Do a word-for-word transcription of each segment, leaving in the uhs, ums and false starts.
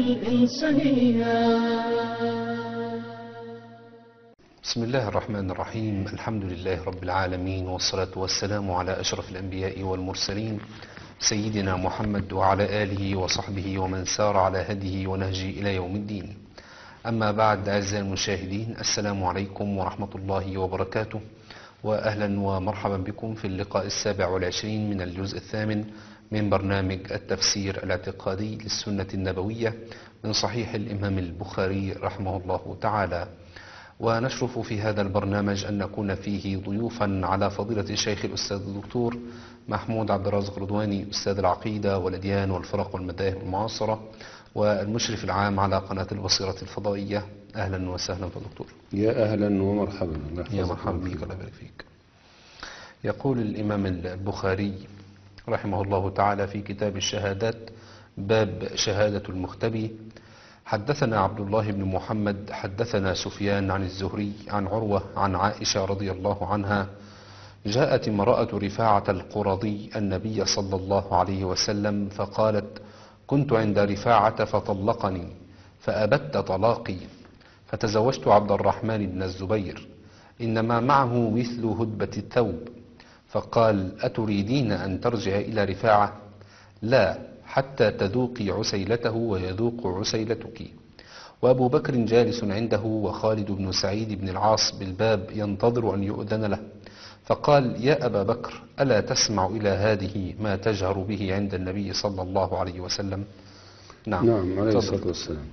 الإنسانية. بسم الله الرحمن الرحيم. الحمد لله رب العالمين، والصلاة والسلام على أشرف الأنبياء والمرسلين سيدنا محمد وعلى آله وصحبه ومن سار على هديه ونهجه إلى يوم الدين. أما بعد، أعزائي المشاهدين، السلام عليكم ورحمة الله وبركاته، وأهلا ومرحبا بكم في اللقاء السابع والعشرين من الجزء الثامن من برنامج التفسير الاعتقادي للسنة النبوية من صحيح الإمام البخاري رحمه الله تعالى. ونشرف في هذا البرنامج أن نكون فيه ضيوفا على فضيلة الشيخ الأستاذ الدكتور محمود عبد الرازق رضواني، أستاذ العقيدة والأديان والفرق والمذاهب المعاصرة، والمشرف العام على قناة البصيرة الفضائية. أهلا وسهلا دكتور. يا أهلا ومرحبا. يا مرحبا بك، الله يبارك فيك. يقول الإمام البخاري رحمه الله تعالى في كتاب الشهادات باب شهادة المختبي: حدثنا عبد الله بن محمد حدثنا سفيان عن الزهري عن عروة عن عائشة رضي الله عنها: جاءت امرأة رفاعة القرظي النبي صلى الله عليه وسلم فقالت: كنت عند رفاعة فطلقني فأبت طلاقي، فتزوجت عبد الرحمن بن الزبير، إنما معه مثل هدبة الثوب. فقال: أتريدين أن ترجع إلى رفاعة؟ لا، حتى تذوقي عسيلته ويذوق عسيلتك. وأبو بكر جالس عنده وخالد بن سعيد بن العاص بالباب ينتظر أن يؤذن له، فقال: يا أبا بكر، ألا تسمع إلى هذه ما تجهر به عند النبي صلى الله عليه وسلم؟ نعم, نعم عليه الصلاة والسلام.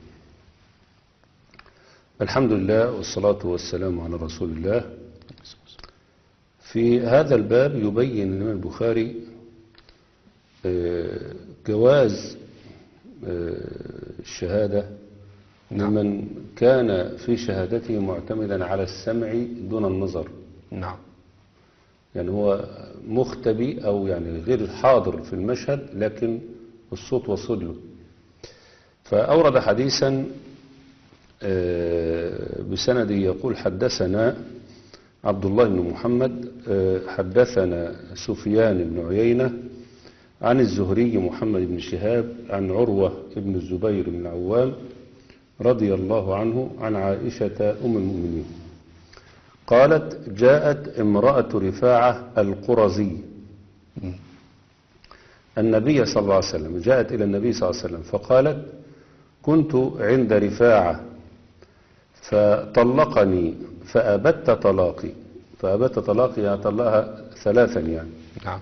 الحمد لله والصلاة والسلام على رسول الله. في هذا الباب يبين الإمام البخاري جواز الشهادة لمن كان في شهادته معتمدا على السمع دون النظر. نعم. يعني هو مختبي أو يعني غير حاضر في المشهد، لكن الصوت وصل له. فأورد حديثا بسنده يقول: حدثنا عبد الله بن محمد حدثنا سفيان بن عيينة عن الزهري محمد بن شهاب عن عروة بن الزبير بن العوام رضي الله عنه عن عائشة أم المؤمنين قالت: جاءت امرأة رفاعة القرظي النبي صلى الله عليه وسلم، جاءت إلى النبي صلى الله عليه وسلم فقالت: كنت عند رفاعة فطلقني فأبت طلاقي. فأبت طلاقي يعني طلقها ثلاثا يعني. نعم.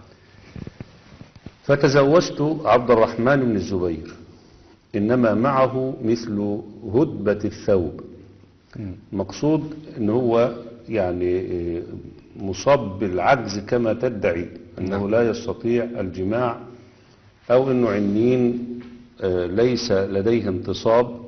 فتزوجت عبد الرحمن بن الزبير، إنما معه مثل هدبة الثوب. مقصود إن هو يعني مصاب بالعجز كما تدعي، أنه لا يستطيع الجماع، أو أنه عنين ليس لديه انتصاب.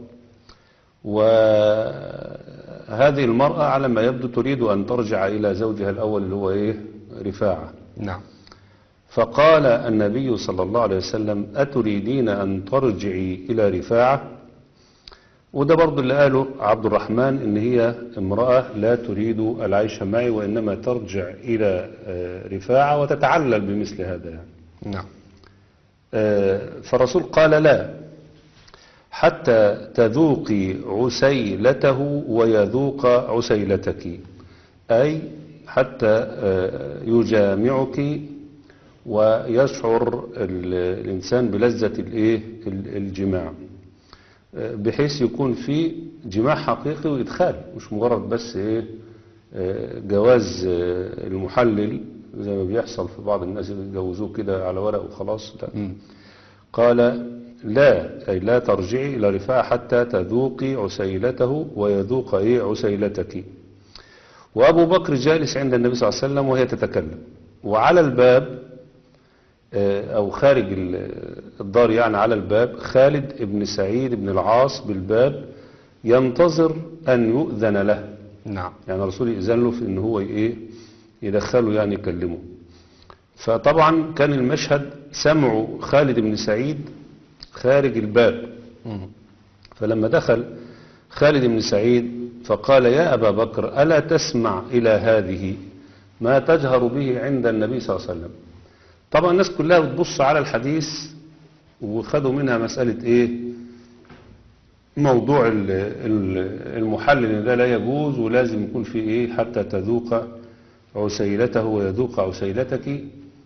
وهذه المرأة على ما يبدو تريد أن ترجع إلى زوجها الأول اللي هو إيه؟ رفاعة. نعم. فقال النبي صلى الله عليه وسلم: أتريدين أن ترجعي إلى رفاعة؟ وده برضو اللي قاله عبد الرحمن، إن هي امرأة لا تريد العيش معي، وإنما ترجع إلى رفاعة وتتعلل بمثل هذا يعني. نعم. فالرسول قال: لا، حتى تذوقي عسيلته ويذوق عسيلتك، أي حتى يجامعك ويشعر الإنسان بلذة الإيه؟ الجماع، بحيث يكون في جماع حقيقي وإدخال، مش مجرد بس إيه؟ جواز المحلل زي ما بيحصل في بعض الناس يتجوزوه كده على ورق وخلاص. لا. قال: لا، أي لا ترجعي إلى رفاعة حتى تذوقي عسيلته ويذوق إيه؟ عسيلتك. وأبو بكر جالس عند النبي صلى الله عليه وسلم وهي تتكلم، وعلى الباب أو خارج الدار يعني على الباب خالد بن سعيد بن العاص بالباب ينتظر أن يؤذن له. نعم. يعني الرسول يأذن له في أنه هو إيه؟ يدخله يعني يكلمه. فطبعا كان المشهد سمع خالد بن سعيد خارج الباب. فلما دخل خالد بن سعيد فقال: يا أبا بكر، ألا تسمع إلى هذه ما تجهر به عند النبي صلى الله عليه وسلم؟ طبعا الناس كلها بتبص على الحديث وخدوا منها مسألة إيه؟ موضوع ال- ال- المحلل ده لا يجوز، ولازم يكون في ايه حتى تذوق عسيلته ويذوق عسيلتك.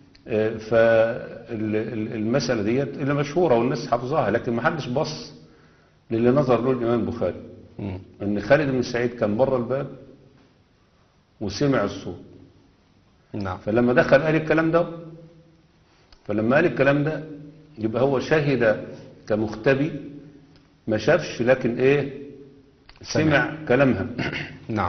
فالمسألة ديت اللي مشهورة والناس حافظاها، لكن ما حدش بص للي نظر له الإمام البخاري، مم. ان خالد بن سعيد كان بره الباب وسمع الصوت، نعم. فلما دخل قال الكلام ده، فلما قال الكلام ده يبقى هو شهد كمختبي، ما شافش لكن ايه سمع. سمع كلامها. نعم.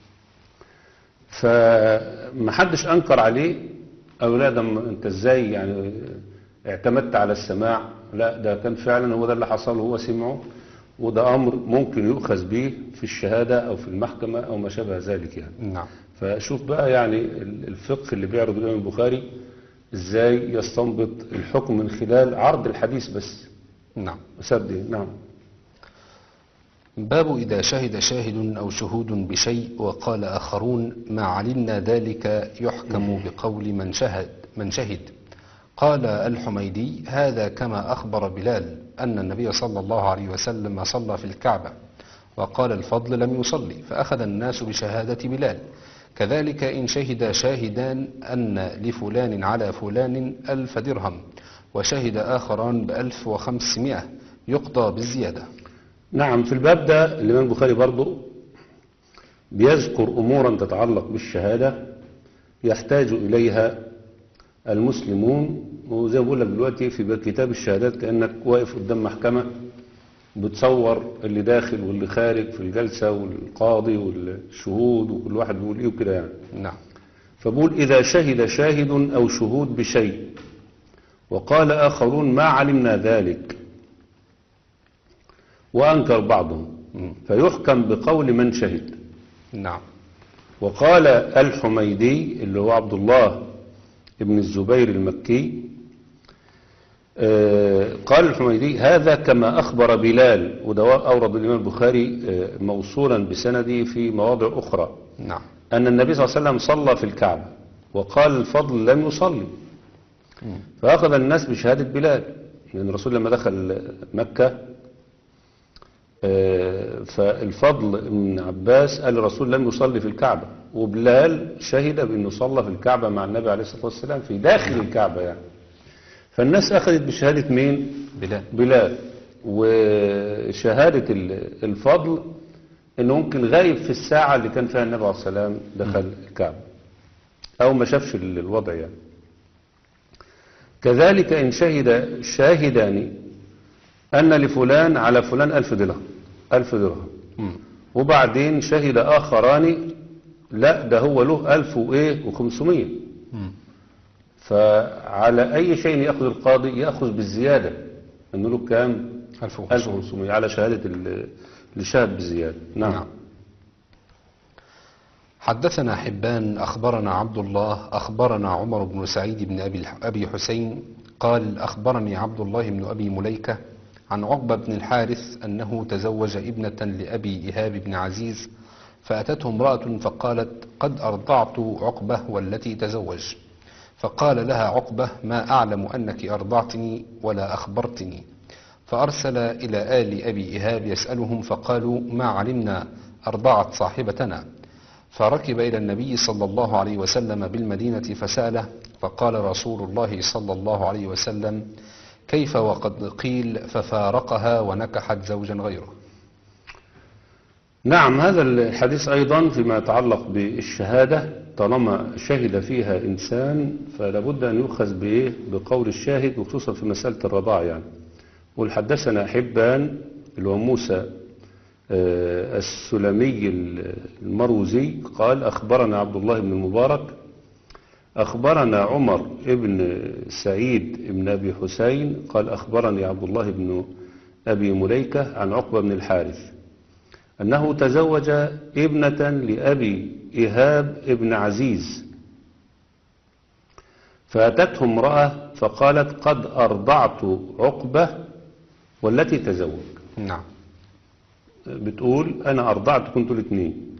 فمحدش انكر عليه او لا ده م- انت ازاي يعني اعتمدت على السماع، لا ده كان فعلا هو ده اللي حصل، هو سمعه، وده امر ممكن يؤخذ به في الشهادة او في المحكمة او ما شابه ذلك يعني. نعم. فشوف بقى يعني ال- الفقه اللي بيعرض الامام البخاري ازاي يستنبط الحكم من خلال عرض الحديث بس. نعم. سردي. نعم. باب إذا شهد شاهد أو شهود بشيء وقال آخرون ما علمنا ذلك يحكم بقول من شهد من شهد. قال الحميدي هذا كما أخبر بلال أن النبي صلى الله عليه وسلم صلى في الكعبة، وقال الفضل لم يصلي، فأخذ الناس بشهادة بلال. كذلك إن شهد شاهدان أن لفلان على فلان ألف درهم وشهد آخران بألف وخمسمائة يقضى بالزيادة. نعم. في الباب ده الإمام البخاري برضو بيذكر أمورا تتعلق بالشهادة يحتاج إليها المسلمون. وزي ما بقول لك دلوقتي في كتاب الشهادات كأنك واقف قدام محكمة بتصور اللي داخل واللي خارج في الجلسة والقاضي والشهود وكل واحد بيقول إيه وكده يعني. نعم. فبقول إذا شهد شاهد أو شهود بشيء وقال آخرون ما علمنا ذلك وأنكر بعضهم فيحكم بقول من شهد. نعم. وقال الحميدي اللي هو عبد الله ابن الزبير المكي، آه قال الحميدي هذا كما أخبر بلال، وده أورد الإمام البخاري آه موصولا بسنده في مواضع أخرى، نعم. أن النبي صلى الله عليه وسلم صلى في الكعبة وقال الفضل لم يصلي، فأخذ الناس بشهادة بلال، لأن الرسول لما دخل مكة آه فالفضل ابن عباس قال الرسول لم يصلي في الكعبة، وبلال شهد بأنه صلى في الكعبة مع النبي عليه الصلاة والسلام في داخل الكعبة يعني. فالناس أخذت بشهادة مين؟ بلال. بلال. وشهادة الفضل انه ممكن غايب في الساعة اللي كان فيها النبي عليه الصلاة والسلام دخل الكعبة او ما شافش الوضع يعني. كذلك ان شهد شاهدان ان لفلان على فلان الف درهم الف درهم وبعدين شهد اخران لا ده هو له الف وايه وخمسمية، فعلى اي شيء ياخذ القاضي ياخذ بالزيادة انه له كام؟ ألف الف وخمسمية على شهادة اللي شهد بالزيادة. نعم. نعم. حدثنا حبان أخبرنا عبد الله أخبرنا عمر بن سعيد بن أبي أبي حسين قال أخبرني عبد الله بن أبي مليكة عن عقبة بن الحارث أنه تزوج ابنة لأبي إيهاب بن عزيز، فأتته امرأة فقالت قد أرضعت عقبة والتي تزوج، فقال لها عقبة ما أعلم أنك أرضعتني ولا أخبرتني، فأرسل إلى آل أبي إيهاب يسألهم فقالوا ما علمنا أرضعت صاحبتنا، فركب إلى النبي صلى الله عليه وسلم بالمدينة فسأله، فقال رسول الله صلى الله عليه وسلم كيف وقد قيل ففارقها ونكحت زوجا غيره. نعم. هذا الحديث أيضا فيما يتعلق بالشهادة طالما شهد فيها إنسان فلا بد أن يؤخذ بإيه؟ بقول الشاهد، وخصوصا في مسألة الرضاع يعني. والحدثنا حبان اللي هو موسى السلمي المروزي قال أخبرنا عبد الله بن المبارك أخبرنا عمر ابن سعيد ابن أبي حسين قال أخبرني عبد الله بن أبي مليكة عن عقبة بن الحارث أنه تزوج ابنة لأبي إيهاب ابن عزيز، فأتته امرأة فقالت قد أرضعت عقبة والتي تزوج. نعم. بتقول أنا أرضعت كنتوا الاثنين،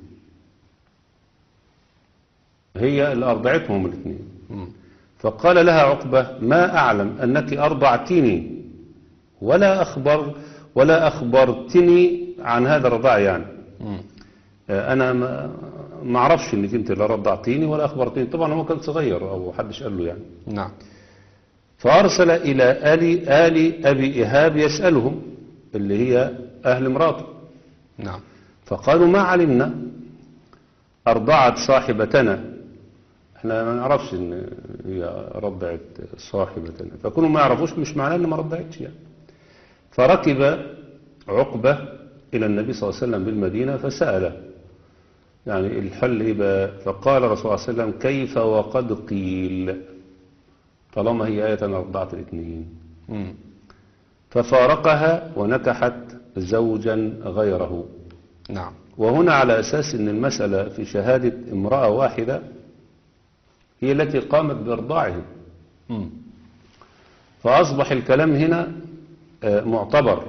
هي اللي أرضعتهم الاثنين. فقال لها عقبة ما أعلم أنك أرضعتيني ولا أخبر ولا أخبرتني عن هذا الرضاع يعني. مم. آه، أنا ما ما أعرفش إنك أنت لا رضعتيني ولا أخبرتني. طبعا هو كان صغير أو حدش قال له يعني. نعم. فأرسل إلى آل آل أبي إيهاب يسألهم، اللي هي أهل امراته. نعم. فقالوا ما علمنا أرضعت صاحبتنا، احنا ما نعرفش ان هي رضعت صاحبتنا. فكونوا ما يعرفوش مش معناه ان ما رضعتش يعني. فركب عقبة إلى النبي صلى الله عليه وسلم بالمدينة فسأله يعني الحل إيه بقى؟ فقال رسول الله صلى الله عليه وسلم كيف وقد قيل، طالما هي آية أنا رضعت الاثنين. مم. ففارقها ونكحت زوجا غيره. نعم. وهنا على أساس أن المسألة في شهادة امرأة واحدة هي التي قامت بإرضاعهم، مم. فأصبح الكلام هنا آه، معتبر.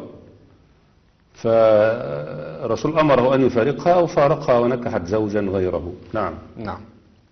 فرسول أمره أن يفارقها وفارقها ونكحت زوجا غيره. نعم. نعم.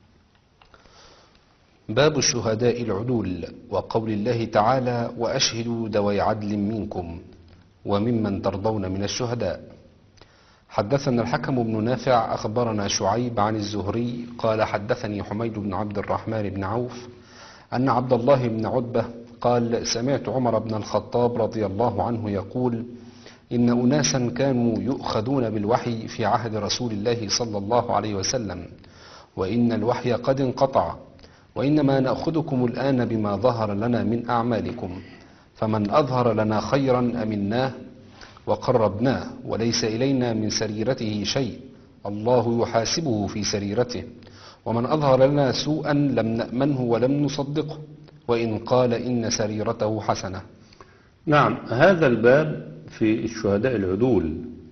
باب الشهداء العدول وقول الله تعالى وأشهدوا ذوي عدل منكم وممن ترضون من الشهداء. حدثنا الحكم بن نافع أخبرنا شعيب عن الزهري قال حدثني حميد بن عبد الرحمن بن عوف أن عبد الله بن عتبة قال سمعت عمر بن الخطاب رضي الله عنه يقول إن أناسا كانوا يؤخذون بالوحي في عهد رسول الله صلى الله عليه وسلم وإن الوحي قد انقطع وإنما نأخذكم الآن بما ظهر لنا من أعمالكم فمن أظهر لنا خيرا أمناه وقربناه وليس إلينا من سريرته شيء الله يحاسبه في سريرته ومن أظهر لنا سوءا لم نأمنه ولم نصدقه وإن قال إن سريرته حسنة. نعم. هذا الباب في الشهداء العدول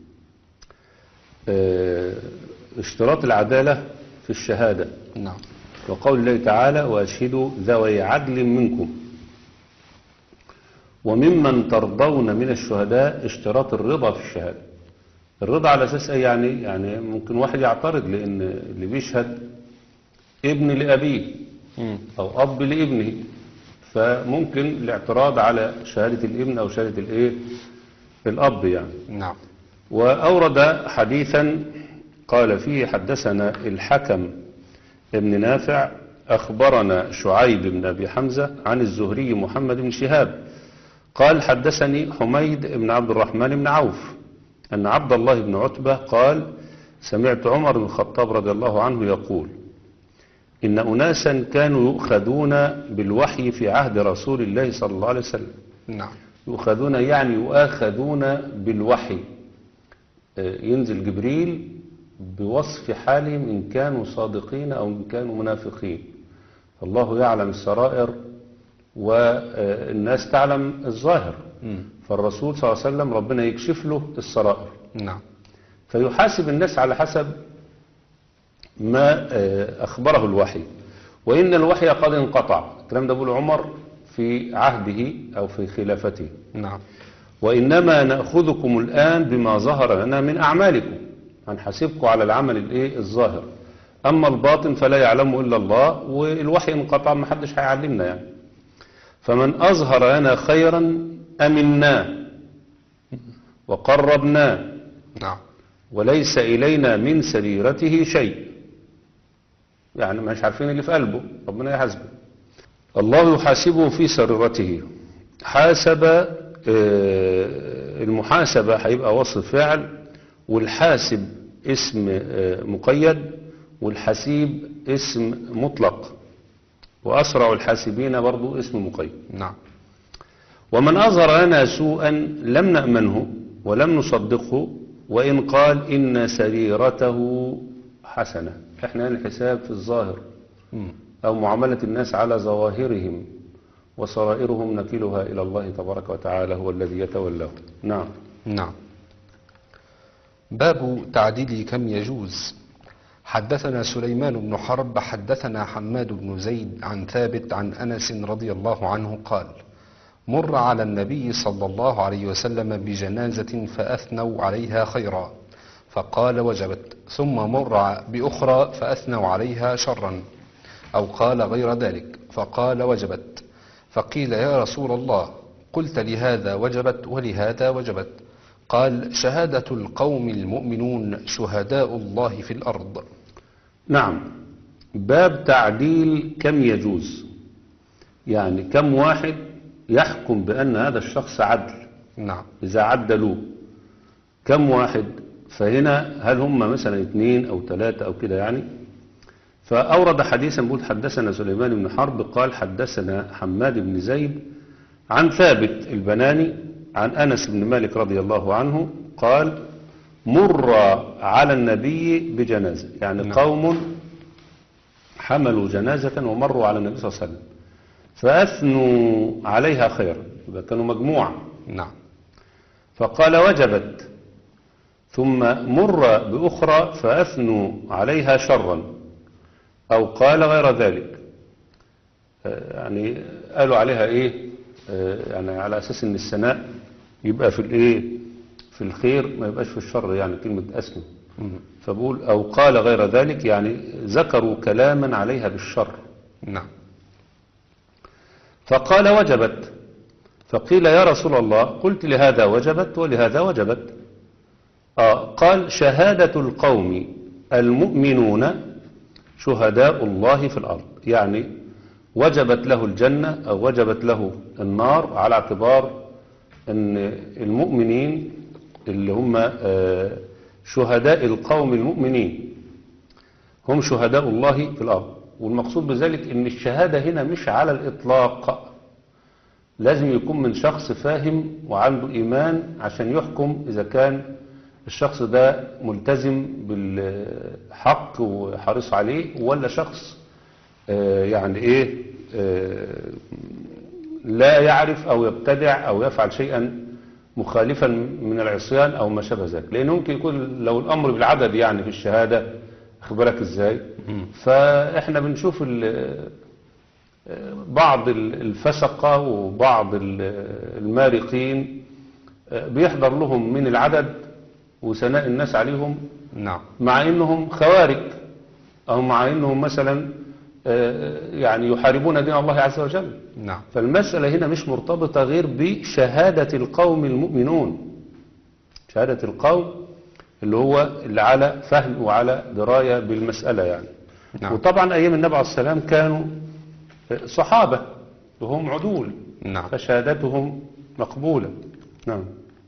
اه اشتراط العدالة في الشهادة. نعم. وقول الله تعالى وأشهدوا ذوي عدل منكم وممن ترضون من الشهداء اشتراط الرضا في الشهادة. الرضا على أساس أي يعني يعني ممكن واحد يعترض لأن اللي بيشهد ابن لأبيه مم. أو أب لابنه، فممكن الاعتراض على شهادة الابن أو شهادة الايه الأب يعني. نعم. وأورد حديثا قال فيه حدثنا الحكم ابن نافع أخبرنا شعيب بن أبي حمزة عن الزهري محمد بن شهاب قال حدثني حميد بن عبد الرحمن بن عوف أن عبد الله بن عتبة قال سمعت عمر بن الخطاب رضي الله عنه يقول إن أناسا كانوا يؤخذون بالوحي في عهد رسول الله صلى الله عليه وسلم. نعم. يؤخذون يعني يؤاخذون بالوحي، ينزل جبريل بوصف حالهم إن كانوا صادقين أو إن كانوا منافقين. الله يعلم السرائر والناس تعلم الظاهر. مم. فالرسول صلى الله عليه وسلم ربنا يكشف له السرائر. نعم. فيحاسب الناس على حسب ما أخبره الوحي. وإن الوحي قد انقطع، الكلام ده بيقول عمر في عهده أو في خلافته. نعم. وإنما نأخذكم الآن بما ظهر لنا من أعمالكم، هنحاسبكم على العمل الايه الظاهر، أما الباطن فلا يعلمه إلا الله، والوحي انقطع ما حدش هيعلمنا يعني. فمن أظهر لنا خيرا أمناه وقربناه نعم. وليس إلينا من سريرته شيء، يعني مش عارفين اللي في قلبه، ربنا يحاسبه. الله يحاسبه في سريرته. حاسب المحاسبة هيبقى وصف فعل، والحاسب اسم مقيد، والحسيب اسم مطلق، وأسرع الحاسبين برضو اسم مقيد. نعم. ومن أظهر لنا سوءا لم نأمنه ولم نصدقه وإن قال إن سريرته حسنة. احنا الحساب في الظاهر مم. أو معاملة الناس على ظواهرهم، وسرائرهم نكلها إلى الله تبارك وتعالى هو الذي يتولاه. نعم. نعم. باب تعديل كم يجوز. حدثنا سليمان بن حرب حدثنا حماد بن زيد عن ثابت عن أنس رضي الله عنه قال مر على النبي صلى الله عليه وسلم بجنازة فأثنوا عليها خيرا فقال وجبت، ثم مر بأخرى فأثنوا عليها شرا أو قال غير ذلك فقال وجبت، فقيل يا رسول الله قلت لهذا وجبت ولهذا وجبت، قال شهادة القوم المؤمنون شهداء الله في الأرض. نعم. باب تعديل كم يجوز، يعني كم واحد يحكم بأن هذا الشخص عدل. نعم. إذا عدلوه كم واحد؟ فهنا هل هم مثلا اثنين أو ثلاثة أو كده يعني. فأورد حديثا بيقول حدثنا سليمان بن حرب قال حدثنا حماد بن زيد عن ثابت البناني عن أنس بن مالك رضي الله عنه قال مر على النبي بجنازة، يعني نعم. قوم حملوا جنازة ومروا على النبي صلى الله عليه وسلم فأثنوا عليها خيرا، يبقى كانوا مجموعة. نعم. فقال وجبت، ثم مر بأخرى فأثنوا عليها شرا، أو قال غير ذلك، يعني قالوا عليها إيه، يعني على أساس إن الثناء يبقى في الإيه، في الخير ما يبقاش في الشر، يعني كلمة أثنوا. فبقول أو قال غير ذلك، يعني ذكروا كلاما عليها بالشر. نعم. فقال وجبت، فقيل يا رسول الله قلت لهذا وجبت ولهذا وجبت. آه قال شهادة القوم المؤمنون شهداء الله في الأرض، يعني وجبت له الجنة أو وجبت له النار على اعتبار أن المؤمنين اللي هم آه شهداء القوم المؤمنين هم شهداء الله في الأرض. والمقصود بذلك أن الشهادة هنا مش على الإطلاق، لازم يكون من شخص فاهم وعنده إيمان عشان يحكم إذا كان الشخص ده ملتزم بالحق وحريص عليه، ولا شخص آه يعني إيه آه لا يعرف أو يبتدع أو يفعل شيئا مخالفا من العصيان أو ما شابه ذلك. لأنه ممكن يكون لو الأمر بالعدد يعني في الشهادة، أخبرك إزاي. فإحنا بنشوف بعض الفسقة وبعض المارقين بيحضر لهم من العدد وثناء الناس عليهم. نعم. مع إنهم خوارج أو مع إنهم مثلا يعني يحاربون دين الله عز وجل. نعم. فالمسألة هنا مش مرتبطة غير بشهادة القوم المؤمنون، شهادة القوم اللي هو اللي على فهم وعلى دراية بالمسألة يعني. نعم. وطبعا أيام النبي عليه السلام كانوا صحابة وهم عدول. نعم. فشهادتهم مقبولة. نعم.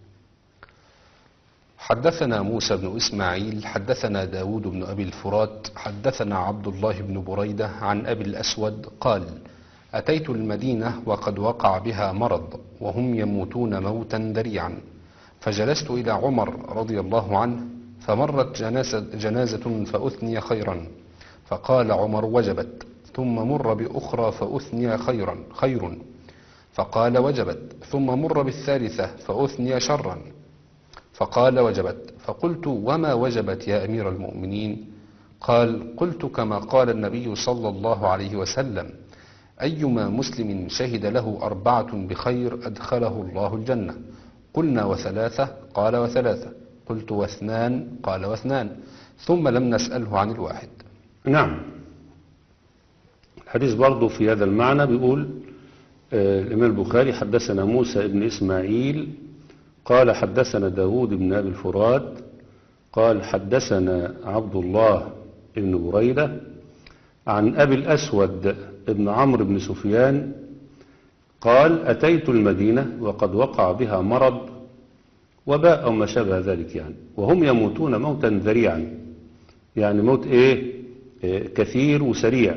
حدثنا موسى بن إسماعيل حدثنا داود بن أبي الفرات حدثنا عبد الله بن بريدة عن أبي الأسود قال أتيت المدينة وقد وقع بها مرض وهم يموتون موتا ذريعا، فجلست إلى عمر رضي الله عنه فمرت جنازة, جنازة فأثني خيرا، فقال عمر وجبت، ثم مر بأخرى فأثني خيرا خير، فقال وجبت، ثم مر بالثالثة فأثني شرا، فقال وجبت. فقلت وما وجبت يا أمير المؤمنين؟ قال قلت كما قال النبي صلى الله عليه وسلم أيما مسلم شهد له أربعة بخير أدخله الله الجنة. قلنا وثلاثة؟ قال وثلاثة. قلت واثنان؟ قال واثنان. ثم لم نسأله عن الواحد. نعم. الحديث برضو في هذا المعنى بيقول آه الإمام البخاري حدثنا موسى بن إسماعيل قال حدثنا داود بن أبي الفرات قال حدثنا عبد الله بن بريدة عن أبي الأسود بن عمرو بن سفيان قال أتيت المدينة وقد وقع بها مرض وباء أو ما شابه ذلك يعني، وهم يموتون موتا ذريعا، يعني موت إيه, إيه كثير وسريع.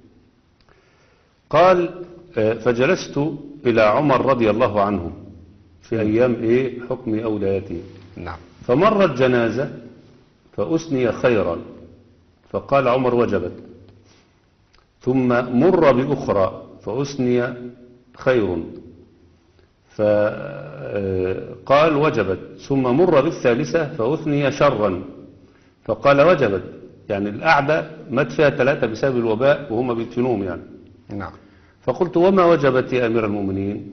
قال فجلست إلى عمر رضي الله عنه في أيام إيه حكم أولايته. نعم. فمرت جنازة فأثني خيرا، فقال عمر وجبت، ثم مر بأخرى فأثني خير، فقال وجبت، ثم مر بالثالثة فأثني شرا، فقال وجبت، يعني القعدة مات فيها ثلاثة بسبب الوباء وهم بيدفنوهم يعني. نعم. فقلت وما وجبت يا أمير المؤمنين؟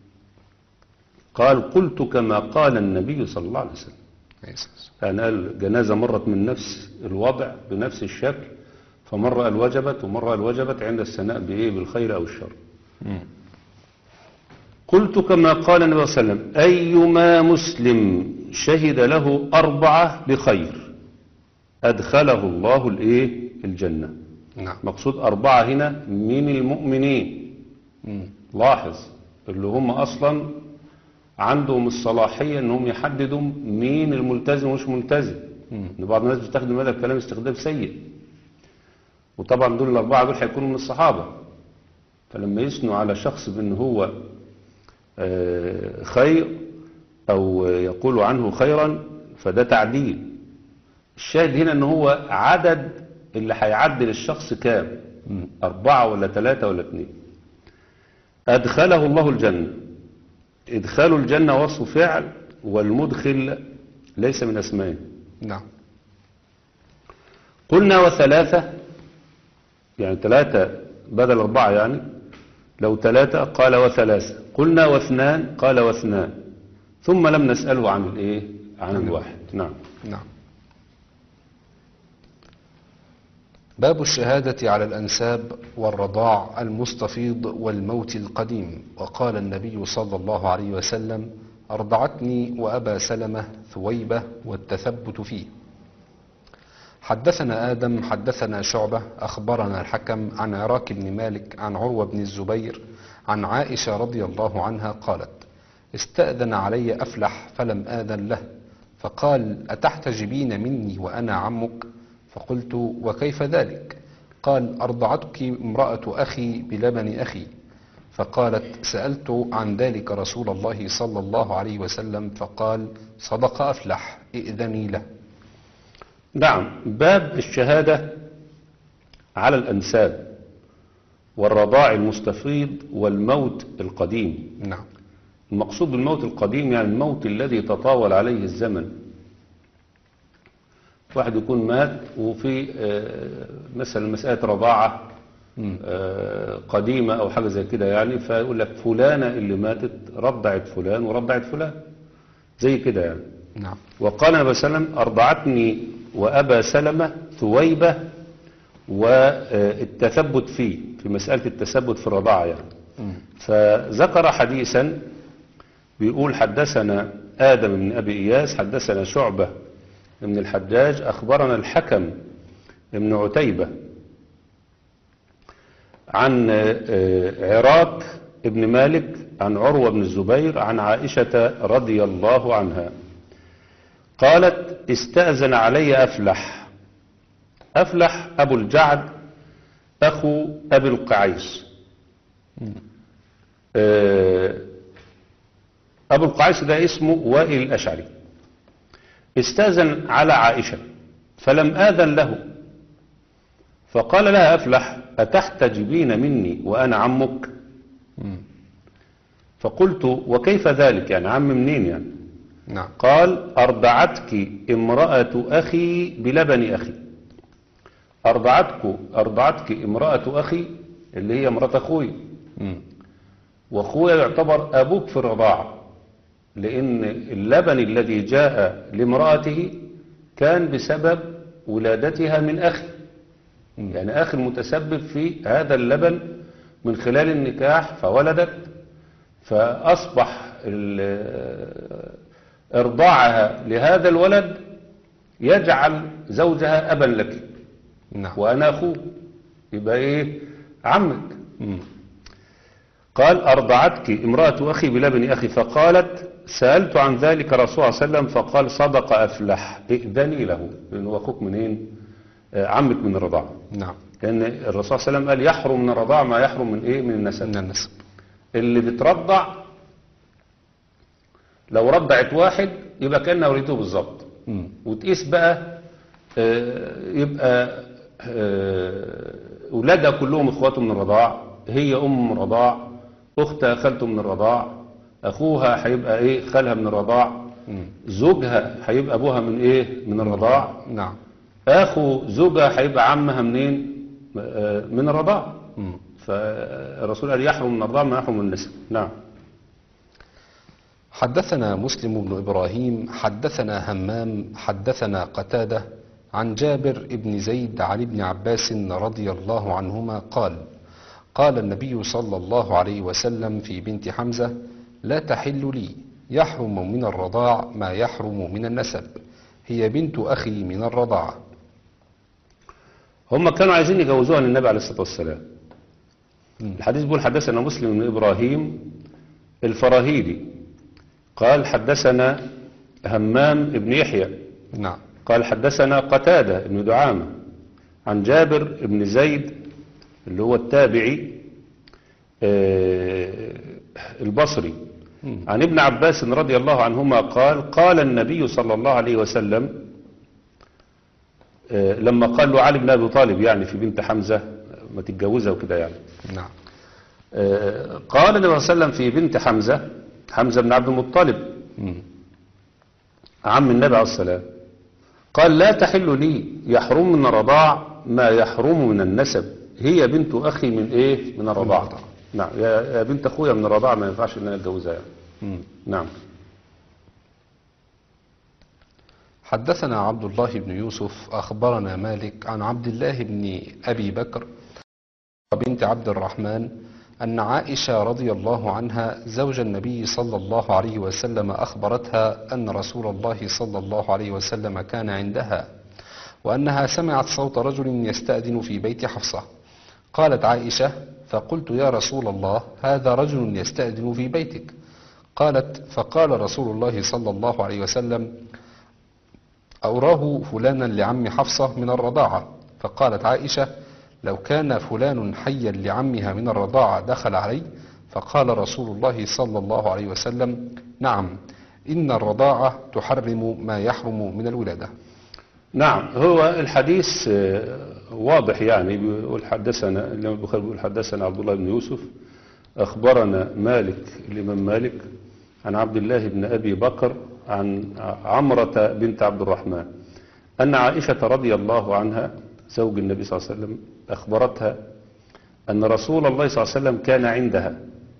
قال قلت كما قال النبي صلى الله عليه وسلم. يعني قال جنازة مرت من نفس الوضع بنفس الشكل، فمرة قال وجبت ومرة قال وجبت عند الثناء بإيه بالخير أو الشر. مم. قلت كما قال النبي صلى الله عليه وسلم أيما مسلم شهد له أربعة بخير أدخله الله الإيه الجنة. نعم. مقصود أربعة هنا من المؤمنين. مم. لاحظ اللي هم أصلا عندهم الصلاحية أنهم يحددوا مين الملتزم ومش ملتزم. مم. إن بعض الناس بتستخدم هذا الكلام استخدام سيء، وطبعا دول الأربعة دول هيكونوا من الصحابة، فلما يثنوا على شخص بأن هو خير أو يقولوا عنه خيرا فده تعديل. الشاهد هنا أنه هو عدد اللي هيعدل الشخص كام، أربعة ولا ثلاثة ولا اثنين. أدخله الله الجنة. إدخال الجنة وصف فعل، والمدخل ليس من أسمائه. نعم. قلنا وثلاثة، يعني ثلاثة بدل أربعة، يعني لو ثلاثة قال وثلاثة. قلنا واثنان قال واثنان، ثم لم نسأله عن الايه عن الواحد. نعم. نعم. باب الشهادة على الأنساب والرضاع المستفيض والموت القديم. وقال النبي صلى الله عليه وسلم: أرضعتني وأبا سلمة ثويبة والتثبت فيه. حدثنا آدم حدثنا شعبة أخبرنا الحكم عن عراك بن مالك عن عروة بن الزبير عن عائشة رضي الله عنها قالت: استأذن علي أفلح فلم آذن له، فقال: أتحتجبين مني وأنا عمك؟ فقلت: وكيف ذلك؟ قال: أرضعتك امرأة أخي بلبن أخي. فقالت: سألت عن ذلك رسول الله صلى الله عليه وسلم فقال: صدق أفلح، ائذني له. نعم. باب الشهادة على الأنساب والرضاع المستفيض والموت القديم. نعم. المقصود بالموت القديم يعني الموت الذي تطاول عليه الزمن. واحد يكون مات وفي مثلا مسألة رضاعة قديمة أو حاجة زي كده، يعني فيقول لك فلانة اللي ماتت رضعت فلان ورضعت فلان، زي كده يعني. نعم. وقال النبي صلى الله عليه وسلم: أرضعتني وأبا سلمة ثويبة والتثبت فيه، في مسألة التثبت في الرضاعة يعني. مم. فذكر حديثا بيقول: حدثنا آدم بن أبي إياس حدثنا شعبة من الحجاج أخبرنا الحكم بن عتيبة عن عراك بن مالك عن عروة بن الزبير عن عائشة رضي الله عنها قالت: استأذن علي أفلح. أفلح أبو الجعد أخو أبي القعيس. أبو القعيس ده اسمه وائل الأشعري. استأذن على عائشة فلم آذن له، فقال لها أفلح: أتحتجبين مني وأنا عمك؟ فقلت: وكيف ذلك؟ يعني عم منين يعني؟ نعم. قال: أرضعتك امرأة أخي بلبن أخي. أرضعتك أرضعتك امرأة أخي اللي هي امرأة أخوي، وأخويا يعتبر أبوك في الرضاعة، لأن اللبن الذي جاء لامرأته كان بسبب ولادتها من أخي، يعني أخي المتسبب في هذا اللبن من خلال النكاح فولدت، فأصبح إرضاعها لهذا الولد يجعل زوجها أبا لك. نعم. وأنا أخوه، يبقى إيه؟ عمك. قال: أرضعتك امرأة أخي بلبن أخي. فقالت: سألت عن ذلك رسول الله صلى الله عليه وسلم فقال: صدق أفلح، ائذني له. لأنه أخوك منين؟ عمك من الرضاعة. نعم. لأن الرسول صلى الله عليه وسلم قال: يحرم من الرضاعة ما يحرم من إيه؟ من النسب. من النسب. اللي اللي بترضع لو رضعت واحد يبقى كأنها ولدته بالظبط. وتقيس بقى يبقى أولادها كلهم إخواته من الرضاع، هي أم من الرضاع، أختها خالته من الرضاع، أخوها هيبقى إيه؟ خالها من الرضاع، زوجها هيبقى أبوها من إيه؟ من الرضاع. نعم. أخو زوجها هيبقى عمها منين؟ من الرضاع. فالرسول قال: يحرم من الرضاع ما يحرم من النسب. نعم. حدثنا مسلم بن إبراهيم حدثنا همام حدثنا قتادة عن جابر بن زيد عن ابن عباس رضي الله عنهما قال: قال النبي صلى الله عليه وسلم في بنت حمزة: لا تحل لي، يحرم من الرضاع ما يحرم من النسب، هي بنت أخي من الرضاعة. هم كانوا عايزين يجوزوها للنبي عليه الصلاة والسلام. مم. الحديث بيقول حدثنا مسلم بن إبراهيم الفراهيدي قال حدثنا همام بن يحيى نعم. قال حدثنا قتادة بن دعامة عن جابر بن زيد اللي هو التابعي آه، البصري مم. عن ابن عباس رضي الله عنهما قال قال النبي صلى الله عليه وسلم آه، لما قال له علي بن أبي طالب يعني في بنت حمزة ما تتجوزها وكده يعني نعم. آه، قال النبي صلى الله عليه وسلم في بنت حمزة حمزة بن عبد المطلب مم. عم النبي عليه السلام قال لا تحل لي، يحرم من الرضاع ما يحرم من النسب، هي بنت أخي من إيه من الرضاعة. الرضاعة. نعم يا يا بنت أخويا من الرضاعة ما ينفعش إن أنا أتجوزها يعني. مم. نعم. حدثنا عبد الله بن يوسف أخبرنا مالك عن عبد الله بن أبي بكر بنت عبد الرحمن أن عائشة رضي الله عنها زوج النبي صلى الله عليه وسلم أخبرتها أن رسول الله صلى الله عليه وسلم كان عندها، وأنها سمعت صوت رجل يستأذن في بيت حفصة. قالت عائشة: فقلت يا رسول الله هذا رجل يستأذن في بيتك. قالت: فقال رسول الله صلى الله عليه وسلم: أوراه فلانا لعم حفصة من الرضاعة. فقالت عائشة: لو كان فلان حيا لعمها من الرضاعة دخل علي. فقال رسول الله صلى الله عليه وسلم: نعم، إن الرضاعة تحرم ما يحرم من الولادة. نعم هو الحديث آه، واضح يعني بيقول حدثنا الإمام البخاري بيقول حدثنا عبد الله بن يوسف أخبرنا مالك الإمام مالك عن عبد الله بن أبي بكر عن عمرة بنت عبد الرحمن أن عائشة رضي الله عنها زوج النبي صلى الله عليه وسلم أخبرتها أن رسول الله صلى الله عليه وسلم كان عندها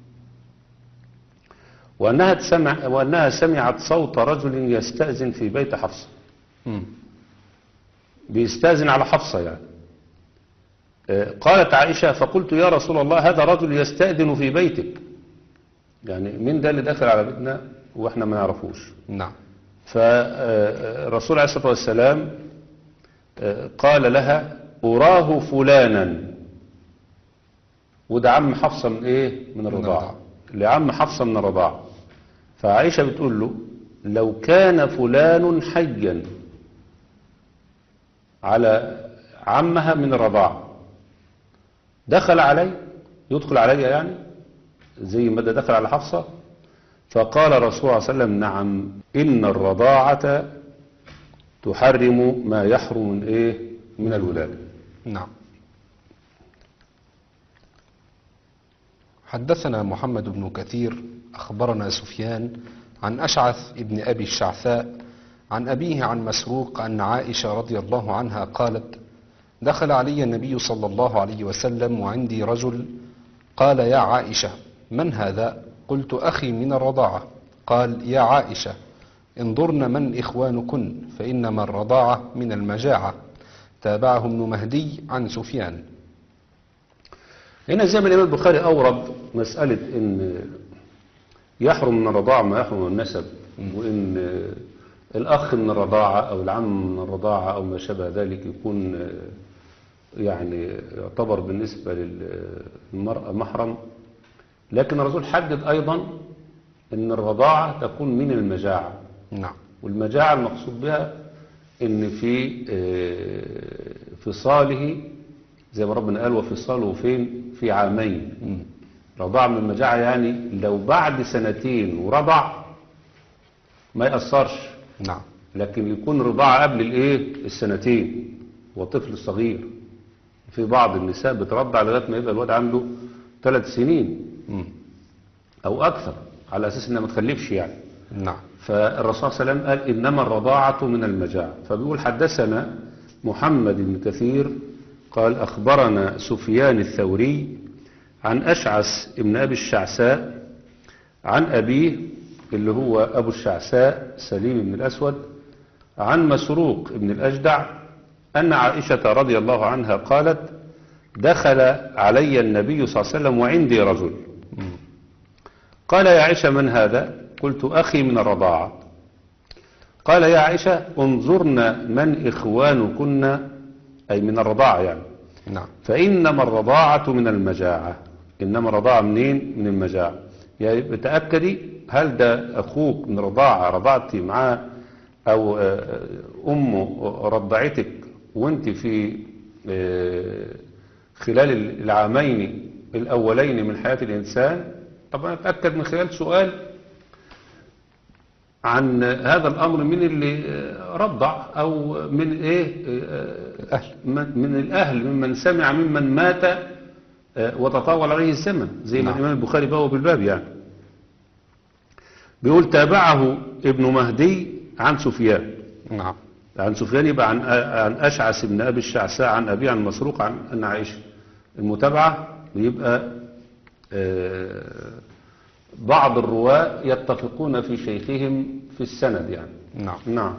وأنها, تسمع وأنها سمعت صوت رجل يستأذن في بيت حفصة. مم. بيستأذن على حفصة يعني. آه، قالت عائشة: فقلت يا رسول الله هذا رجل يستأذن في بيتك، يعني مين ده اللي داخل على بيتنا وإحنا ما نعرفوش. نعم. فالرسول عليه الصلاة والسلام آه، قال لها: أراه فلانا، وده عم حفصة من إيه من الرضاعة، لعم حفصة من الرضاعة. فعائشة بتقول له: لو كان فلان حيا على عمها من الرضاعة دخل علي، يدخل علي يعني زي ما ده دخل على حفصة. فقال الرسول صلى الله عليه وسلم: نعم، إن الرضاعة تحرم ما يحرم من إيه من الولادة. نعم. حدثنا محمد بن كثير أخبرنا سفيان عن أشعث ابن أبي الشعثاء عن أبيه عن مسروق أن عائشة رضي الله عنها قالت: دخل علي النبي صلى الله عليه وسلم وعندي رجل، قال: يا عائشة من هذا؟ قلت: أخي من الرضاعة. قال: يا عائشة انظرن من إخوانكن، فإنما الرضاعة من المجاعة. تابعه ابن مهدي عن سفيان. هنا زي ما الإمام البخاري أورد مسألة إن يحرم من الرضاعة ما يحرم من النسب، وإن الأخ من الرضاعة أو العم من الرضاعة أو ما شابه ذلك يكون يعني يعتبر بالنسبة للمرأة محرم. لكن الرسول حدد أيضا إن الرضاعة تكون من المجاعة. نعم. والمجاعة المقصود بها إن في فصاله زي ما ربنا قال: وفصاله فين في عامين. رضاعة من المجاعة يعني لو بعد سنتين ورضع ما يأثرش. نعم. لكن يكون رضاعة قبل الايه السنتين وطفل صغير. في بعض النساء بترضع لغايه ما يبقى الواد عنده ثلاث سنين مم. او اكثر على اساس انها ما تخلفش يعني. نعم. فالرسول صلى الله عليه وسلم قال: انما الرضاعة من المجاعة. فبيقول حدثنا محمد بن كثير قال: اخبرنا سفيان الثوري عن اشعث ابن ابي الشعثاء عن ابيه اللي هو ابو الشعثاء سليم بن الاسود عن مسروق بن الاجدع ان عائشة رضي الله عنها قالت: دخل علي النبي صلى الله عليه وسلم وعندي رجل، قال يا عائشة من هذا؟ قلت أخي من الرضاعة. قال يا عائشة انظرنا من إخوانكن، أي من الرضاعة يعني، نعم. فإنما الرضاعة من المجاعة. إنما الرضاعة منين؟ من المجاعة. يعني بتأكدي هل ده أخوك من رضاعة رضعتي معاه، أو أمه رضعتك وانت في خلال العامين الأولين من حياة الإنسان؟ طبعا أتأكد من خلال سؤال عن هذا الأمر من اللي رضع، أو من إيه الأهل، من الأهل، ممن سمع ممن مات وتطاول عليه الزمن، زي ما نعم. الإمام البخاري بقى بالباب يعني. بيقول تابعه ابن مهدي عن سفيان. نعم. عن سفيان يبقى عن عن أشعث بن أبي الشعثاء عن أبي عن مسروق عن أن عائشة. المتابعة يبقى بعض الرواة يتفقون في شيخهم في السند يعني. نعم. نعم.